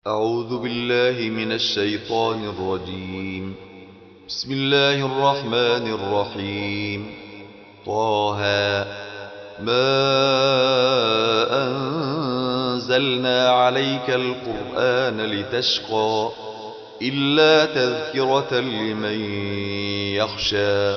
أعوذ بالله من الشيطان الرجيم. بسم الله الرحمن الرحيم. طه ما أنزلنا عليك القرآن لتشقى إلا تذكرة لمن يخشى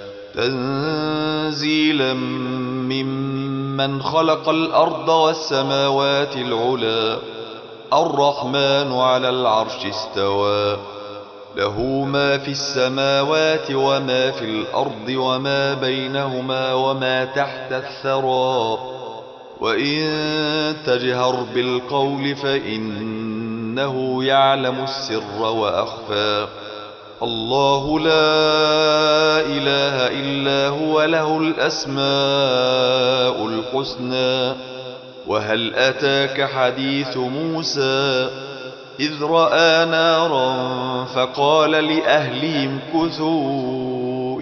تنزيلا ممن خلق الأرض والسماوات العلى الرحمن على العرش استوى له ما في السماوات وما في الأرض وما بينهما وما تحت الثرى وإن تجهر بالقول فإنه يعلم السر وأخفى الله لا إله إلا هو له الأسماء الحسنى. وهل أتاك حديث موسى إذ رأى نارا فقال لأهلهم كثوا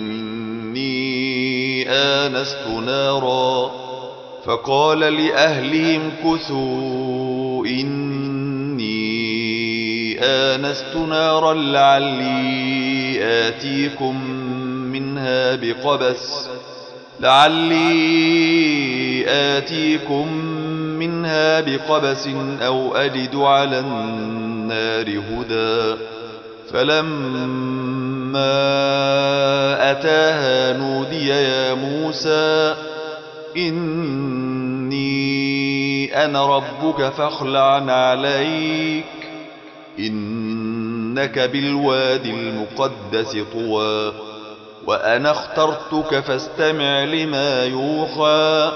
إني آنست نارا لعلي آتيكم منها بقبس أو أجد على النار هدى. فلما أتاها نودي يا موسى إني أنا ربك فاخلع عليك إنك بالوادي المقدس طوى وأنا اخترتك فاستمع لما يوحى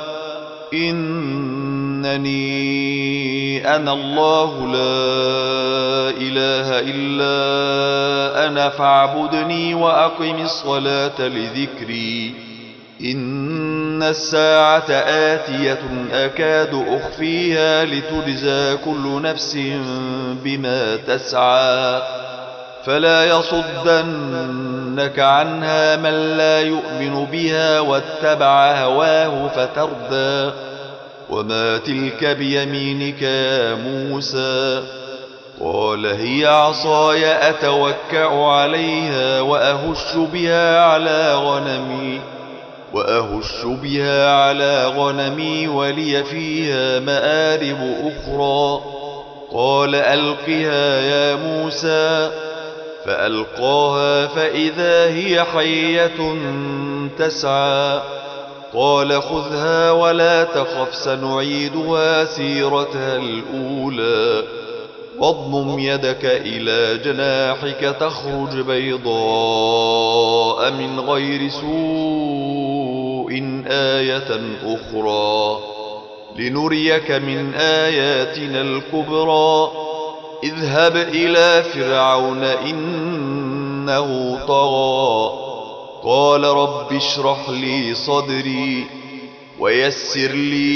إنني أنا الله لا إله إلا أنا فاعبدني وأقم الصلاة لذكري إن الساعة آتية أكاد أخفيها لتجزى كل نفس بما تسعى فلا يصدنك عنها من لا يؤمن بها واتبع هواه فتردى. وما تلك بيمينك يا موسى قال هي عصاي أتوكأ عليها وأهش بها على غنمي ولي فيها مآرب أخرى. قال ألقها يا موسى فألقاها فإذا هي حية تسعى. قال خذها ولا تخف سنعيدها سيرتها الأولى واضمم يدك إلى جناحك تخرج بيضاء من غير سوء آية أخرى لنريك من آياتنا الكبرى. اذهب إلى فرعون إنه طغى. قال رب اشرح لي صدري ويسر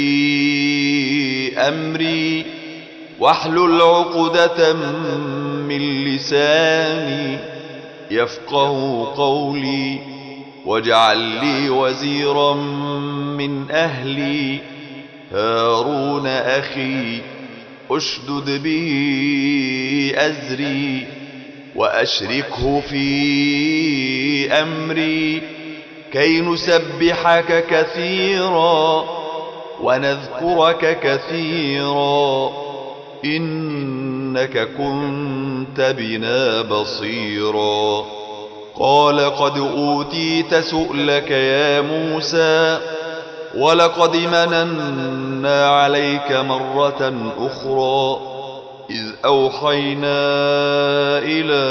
لي أمري واحلل عقدة من لساني يفقه قولي واجعل لي وزيرا من أهلي هارون أخي أشدد به أزري وأشركه في أمري كي نسبحك كثيرا ونذكرك كثيرا إنك كنت بنا بصيرا. قال قد أوتيت سؤلك يا موسى ولقد مننا عليك مرة أخرى إذ أوحينا إلى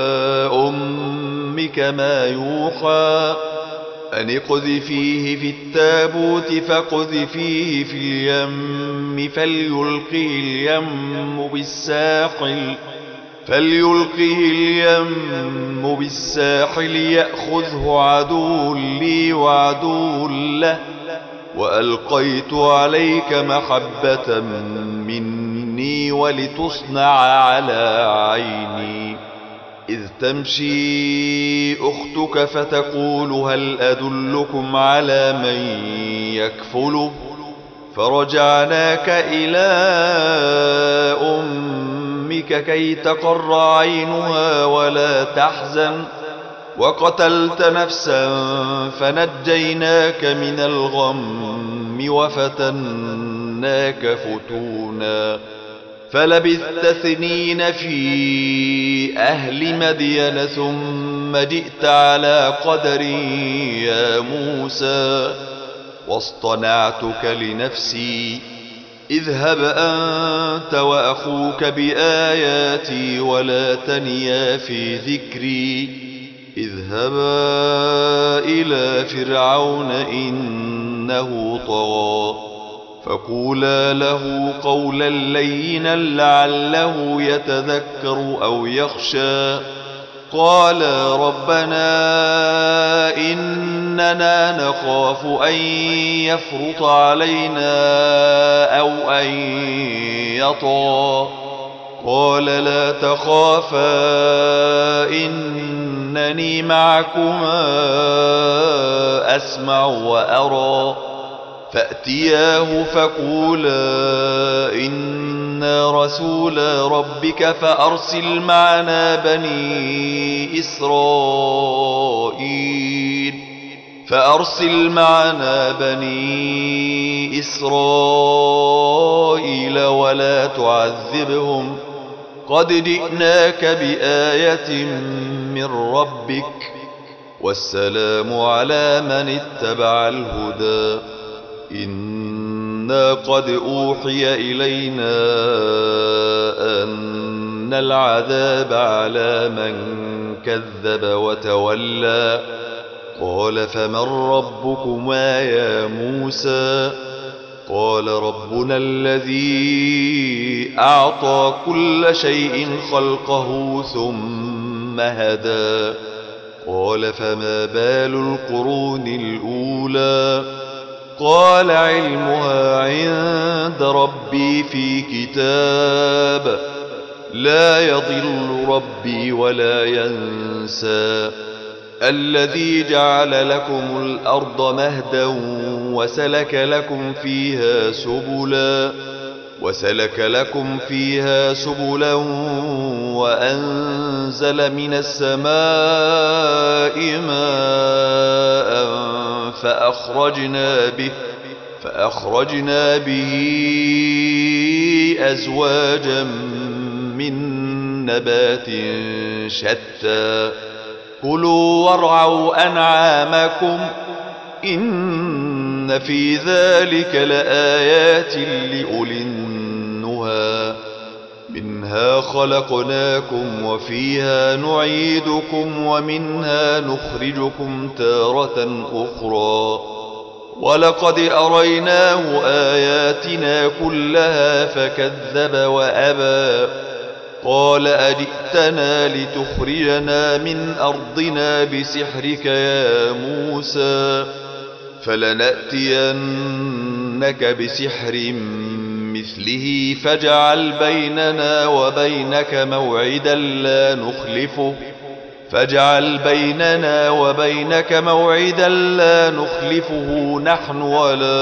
أمك ما يوحى أن اقذفيه في التابوت فاقذفيه في اليم فليلقه اليم بالساحل يأخذه عدو لي وعدو له وألقيت عليك محبة مني ولتصنع على عيني إذ تمشي أختك فتقول هل أدلكم على من يكفله فرجعناك إلى أمك كي تقر عينها ولا تحزن وقتلت نفسا فنجيناك من الغم وفتناك فتونا فلبثت سنين في أهل مدين ثم جئت على قدر يا موسى واصطنعتك لنفسي اذهب أنت وأخوك بآياتي ولا تنيا في ذكري اذهبا إلى فرعون إنه طغى فقولا له قولا لينا لعله يتذكر أو يخشى قالا ربنا إننا نخاف أن يفرط علينا أو أن يطغى قال لا تخافا إنني معكما أسمع وأرى فأتياه فقولا إنا رسولا ربك فأرسل معنا بني إسرائيل ولا تعذبهم قد جئناك بآية من ربك والسلام على من اتبع الهدى إنا قد أوحي إلينا أن العذاب على من كذب وتولى قال فمن ربكما يا موسى قال ربنا الذي أعطى كل شيء خلقه ثم هدى قال فما بال القرون الأولى قال علمها عند ربي في كتاب لا يضل ربي ولا ينسى الذي جعل لكم الأرض مهدا وسلك لكم فيها سبلا وأنزل من السماء ماء فأخرجنا به أزواجا من نبات شتى كلوا وارعوا أنعامكم إن في ذلك لآيات لأولي النهى منها خلقناكم وفيها نعيدكم ومنها نخرجكم تارة أخرى ولقد أريناه آياتنا كلها فكذب وأبى قال أجئتنا لتخرجنا من أرضنا بسحرك يا موسى فلنأتينك بسحر مثله فاجعل بيننا وبينك موعدا لا نخلفه نحن ولا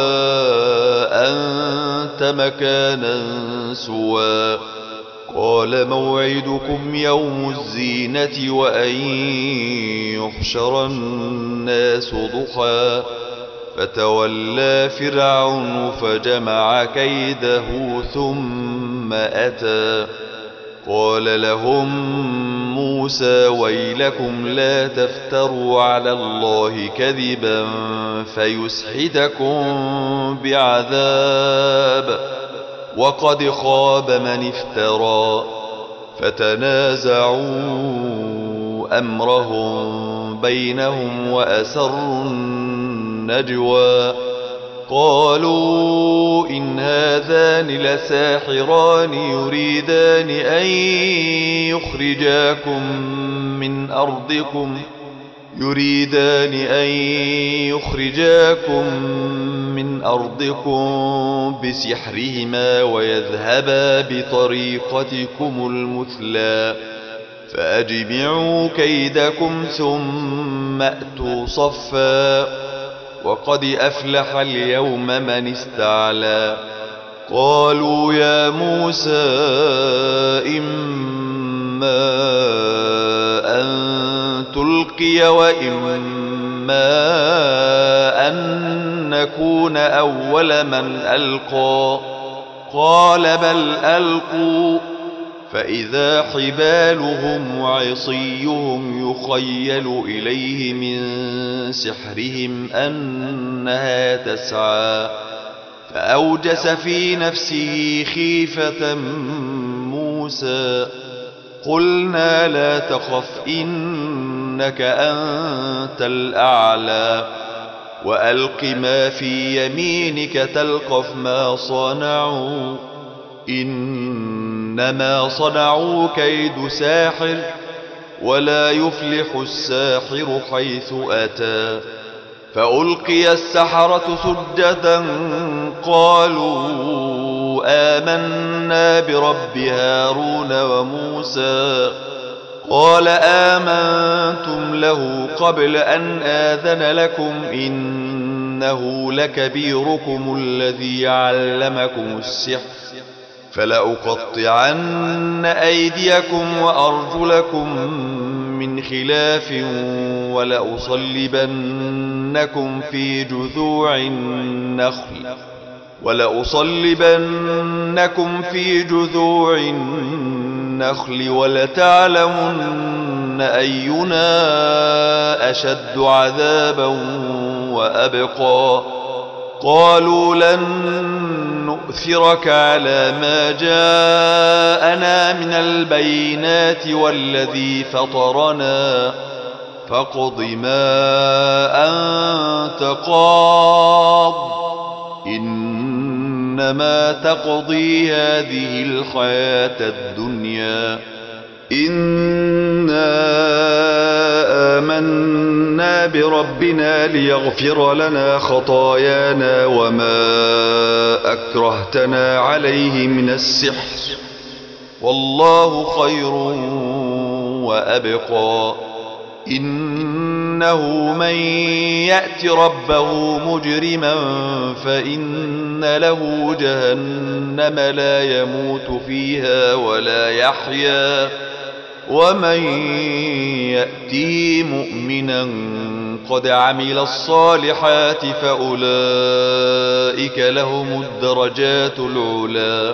أنت مكانا سوى قال موعدكم يوم الزينة وأن يحشر الناس ضحى فتولى فرعون فجمع كيده ثم أتى قال لهم موسى ويلكم لا تفتروا على الله كذبا فيسحتكم بعذاب وقد خاب من افترى فتنازعوا أمرهم بينهم وأسروا النجوى قالوا إن هذان لساحران يريدان أن يخرجاكم من أرضكم بسحرهما ويذهبا بطريقتكم المثلى فأجمعوا كيدكم ثم أتوا صفا وقد أفلح اليوم من استعلى قالوا يا موسى إما أن تلقي وإما أن نكون أول من ألقى قال بل ألقوا فإذا حبالهم وعصيهم يخيل إليه من سحرهم أنها تسعى فأوجس في نفسه خيفة موسى قلنا لا تخف إنك أنت الأعلى وألق ما في يمينك تلقف ما صنعوا إنما صنعوا كيد ساحر ولا يفلح الساحر حيث أتى فألقي السحرة سجدا قالوا آمنا برب هارون وموسى قال آمنتم له قبل أن آذن لكم إنه لكبيركم الذي علمكم السحر فلأقطعن أيديكم وأرجلكم من خلاف ولأصلبنكم في جذوع النخل ولتعلمن أينا أشد عذابا وأبقى قالوا لن نؤثرك على ما جاءنا من البينات والذي فطرنا فاقض ما أنت قاض إنما تقضي هذه الحياة الدنيا إنا آمنا بربنا ليغفر لنا خطايانا وما أكرهتنا عليه من السحر والله خير وأبقى إنه من يأت ربه مجرما فإن له جهنم لا يموت فيها ولا يحيا ومن يأته مؤمنا قد عمل الصالحات فأولئك لهم الدرجات العلا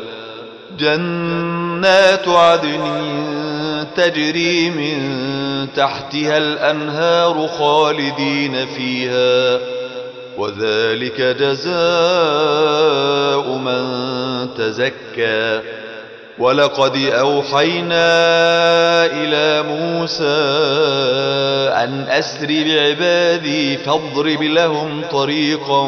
جنات عدن تجري من تحتها الأنهار خالدين فيها وذلك جزاء من تزكى ولقد أوحينا إلى موسى أن أسر بعبادي فاضرب لهم طريقا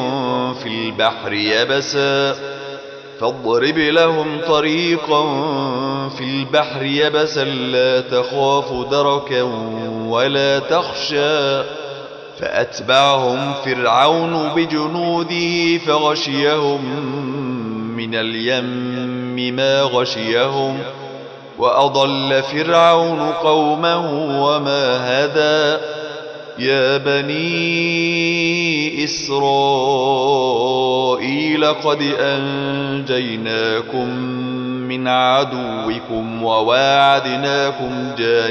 في البحر يبسا لا تخاف دركا ولا تخشى فأتبعهم فرعون بجنوده فغشيهم من اليم ما غشيهم وأضل فرعون قومه وما هدى يا بني إسرائيل قد أنجيناكم من عدوكم وواعدناكم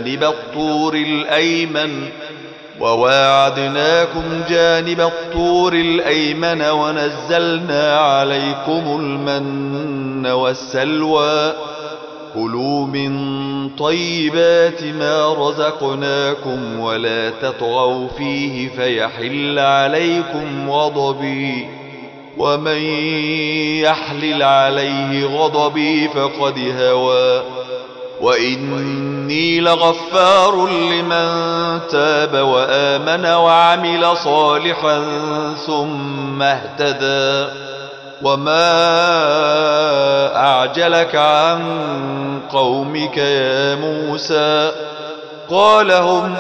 جانب الطور الأيمن ونزلنا عليكم المن والسلوى كلوا من طيبات ما رزقناكم ولا تطغوا فيه فيحل عليكم غضبي ومن يحلل عليه غضبي فقد هوى وإني لغفار لمن تاب وآمن وعمل صالحا ثم اهتدى وما أعجلك عن قومك يا موسى قال هم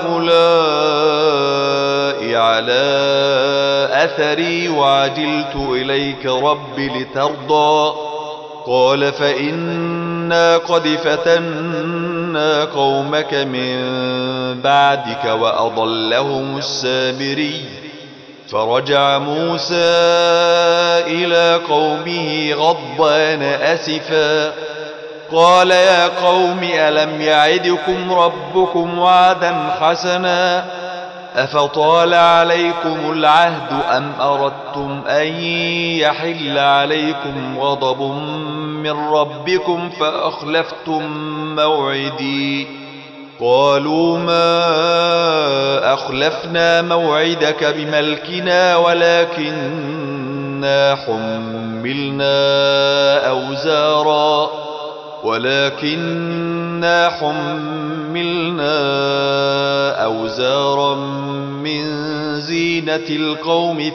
أولئك على أثري وعجلت إليك رب لترضى قال فإنا قد فتنا قومك من بعدك وأضلهم السامري فرجع موسى إلى قومه غضبان أسفا قال يا قوم ألم يعدكم ربكم وعدا حسنا أفطال عليكم العهد أم أردتم أن يحل عليكم غضب من ربكم فأخلفتم موعدي قالوا ما أخلفنا موعدك بملكنا ولكننا حملنا أوزارا من زينة القوم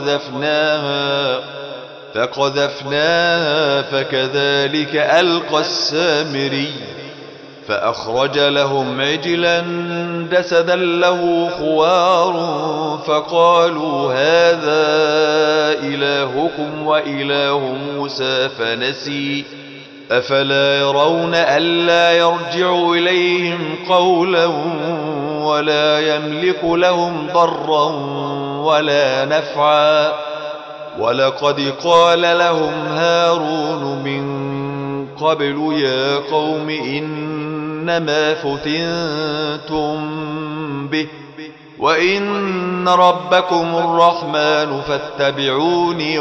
فقذفناها فكذلك ألقى السامري فأخرج لهم عجلا جسدا له خوار فقالوا هذا إلهكم وإله موسى فنسي أفلا يرون ألا يرجع إليهم قولا ولا يملك لهم ضرا ولا نفعا ولقد قال لهم هارون من قبل يا قوم إنما فتنتم به وإن ربكم الرحمن فاتبعوني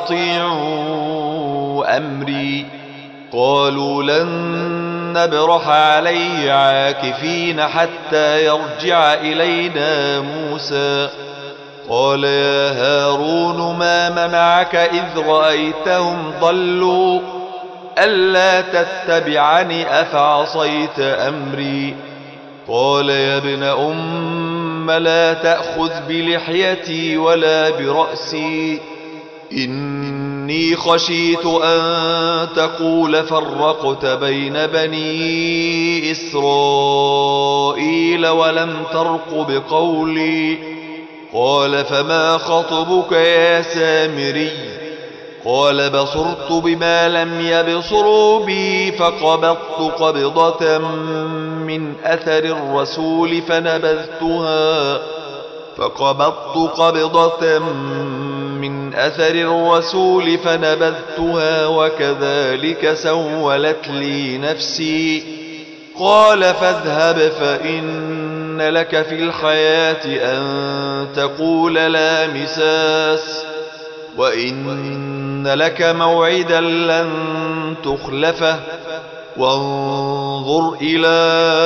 وأطيعوا أمري قالوا لن نبرح عليه عاكفين حتى يرجع إلينا موسى قال يا هارون ما منعك إذ رأيتهم ضلوا ألا تتبعني أفعصيت أمري قال يا ابن أم لا تأخذ بلحيتي ولا برأسي إني خشيت أن تقول فرقت بين بني إسرائيل ولم ترقب قولي قال فما خطبك يا سامري قال بصرت بما لم يبصروا بي فقبضت قبضة من أثر الرسول فنبذتها وكذلك سولت لي نفسي قال فاذهب فإن لك في الحياة أن تقول لا مساس وإن لك موعدا لن تخلفه وانظر إلى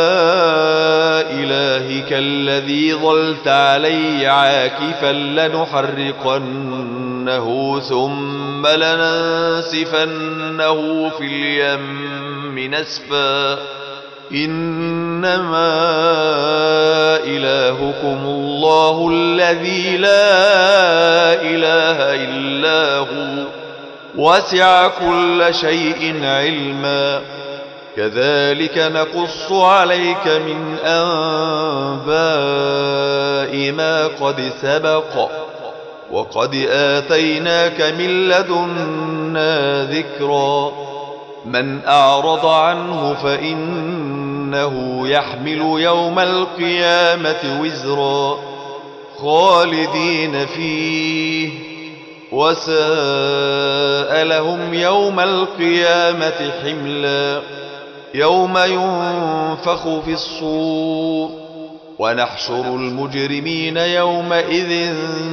إلهك الذي ظلت عليه عاكفا لنحرقنه ثم لننسفنه في اليم نسفا إنما إلهكم الله الذي لا إله إلا هو وسع كل شيء علما كذلك نقص عليك من أنباء ما قد سبق وقد آتيناك من لدنا ذكرا من أعرض عنه فإنه يحمل يوم القيامة وزرا خالدين فيه وساء لهم يوم القيامة حملا يوم ينفخ في الصور ونحشر المجرمين يومئذ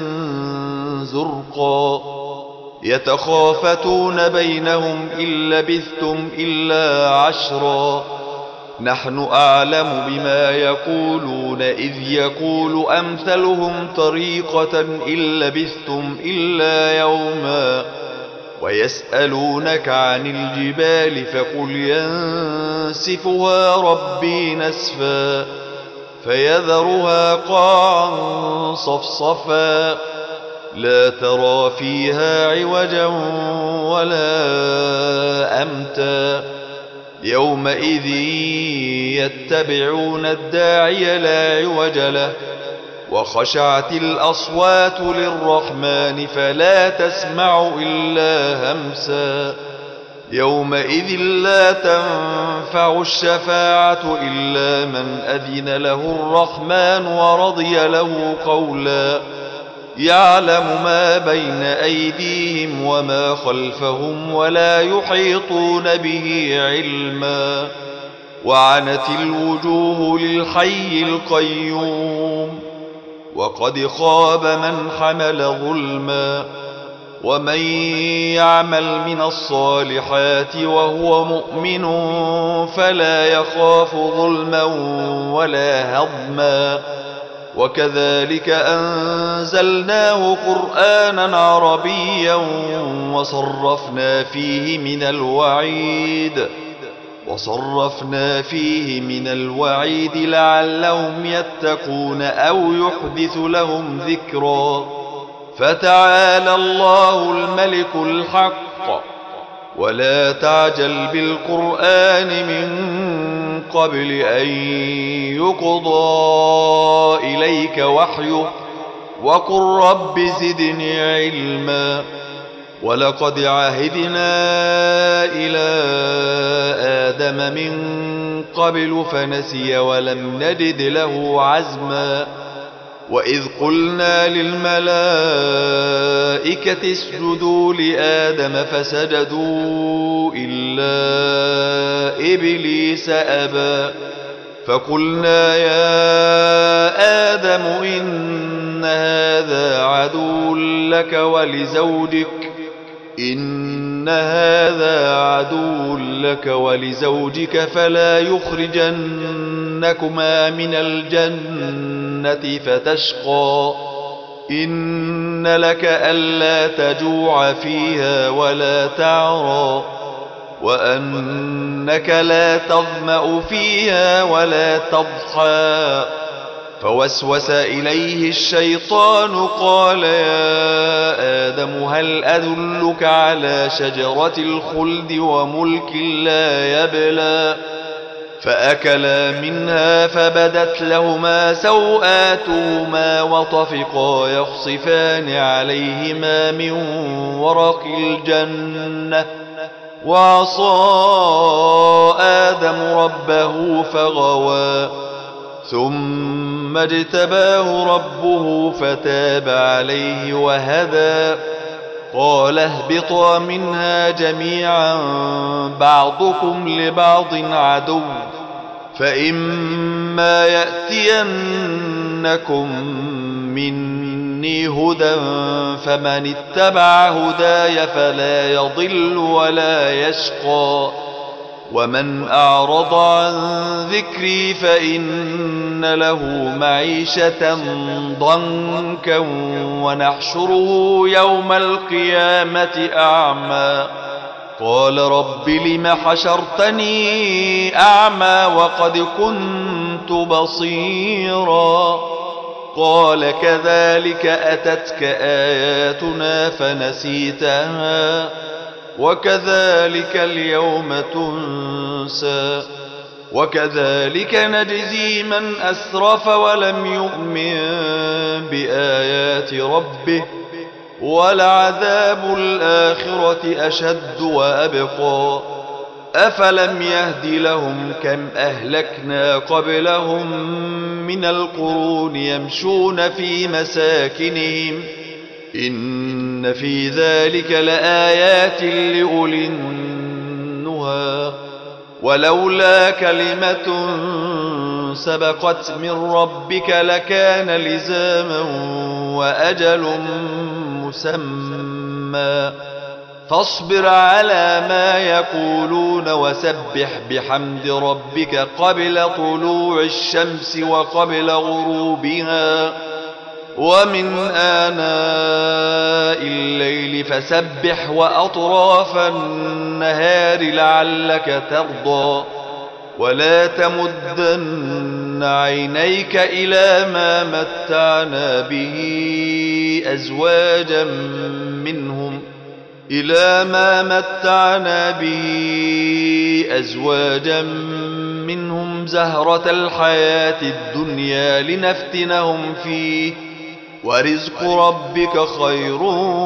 زرقا يتخافتون بينهم إن لبثتم إلا عشرا نحن أعلم بما يقولون إذ يقول أمثلهم طريقة إن لبثتم إلا يوما ويسألونك عن الجبال فقل ينسفها ربي نسفا فيذرها قاعا صفصفا لا ترى فيها عوجا ولا أمتا يومئذ يتبعون الداعي لا عوج له وخشعت الأصوات للرحمن فلا تسمع إلا همسا يومئذ لا تنفع الشفاعة إلا من أذن له الرحمن ورضي له قولا يعلم ما بين أيديهم وما خلفهم ولا يحيطون به علما وعنت الوجوه للحي القيوم وقد خاب من حمل ظلما ومن يعمل من الصالحات وهو مؤمن فلا يخاف ظلما ولا هضما وكذلك أنزلناه قرآنا عربيا وصرفنا فيه من الوعيد لعلهم يتقون أو يحدث لهم ذكرا فتعالى الله الملك الحق ولا تعجل بالقرآن من قبل أن يقضى إليك وحيه وقل رب زدني علما ولقد عهدنا إلى آدم من قبل فنسي ولم نجد له عزما وإذ قلنا للملائكة اسجدوا لآدم فسجدوا إلا إبليس أبى فقلنا يا آدم إن هذا عدو لك ولزوجك فلا يخرجنكما من الجنة فتشقى إن لك ألا تجوع فيها ولا تعرى وأنك لا تظمأ فيها ولا تضحى فوسوس إليه الشيطان قال يا آدم هل أدلك على شجرة الخلد وملك لا يبلى فأكلا منها فبدت لهما سوآتهما وطفقا يخصفان عليهما من ورق الجنة وعصى آدم ربه فغوى ثم اجتباه ربه فتاب عليه وهدى قال اهبطا منها جميعا بعضكم لبعض عدو فإما يأتينكم مني هدى فمن اتبع هداي فلا يضل ولا يشقى ومن أعرض عن ذكري فإن له معيشة ضنكا ونحشره يوم القيامة أعمى قال رب لم حشرتني أعمى وقد كنت بصيرا قال كذلك أتتك آياتنا فنسيتها وكذلك اليوم تنسى وكذلك نجزي من أسرف ولم يؤمن بآيات ربه ولعذاب الآخرة أشد وأبقى أفلم يهد لهم كم أهلكنا قبلهم من القرون يمشون في مساكنهم إن في ذلك لآيات لأولي النهى ولولا كلمة سبقت من ربك لكان لزاما وأجل مسمى فاصبر على ما يقولون وسبح بحمد ربك قبل طلوع الشمس وقبل غروبها ومن آناء الليل فسبح وأطراف النهار لعلك ترضى ولا تمدن عينيك إلى ما متعنا به أزواجا منهم زهرة الحياة الدنيا لنفتنهم فيه ورزق ربك خير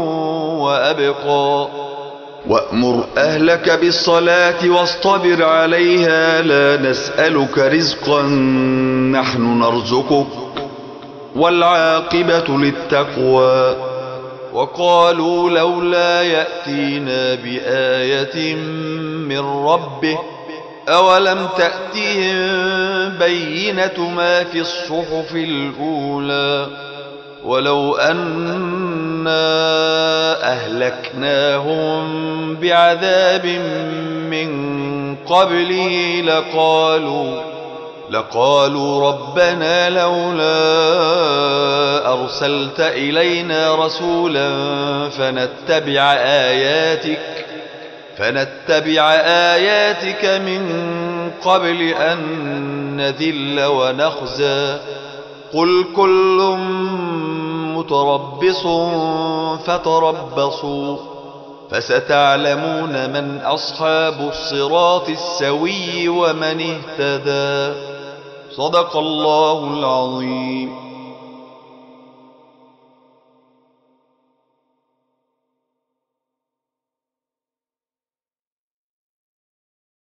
وأبقى وأمر أهلك بالصلاة واصطبر عليها لا نسألك رزقا نحن نرزقك والعاقبة للتقوى. وقالوا لولا يأتينا بآية من ربه أولم تأتهم بينة ما في الصحف الأولى ولو أنا أهلكناهم بعذاب من قبله لقالوا ربنا لولا أرسلت إلينا رسولا فنتبع آياتك من قبل أن نذل ونخزى. قل كل متربص فتربصوا فستعلمون من أصحاب الصراط السوي ومن اهتدى. صدق الله العظيم.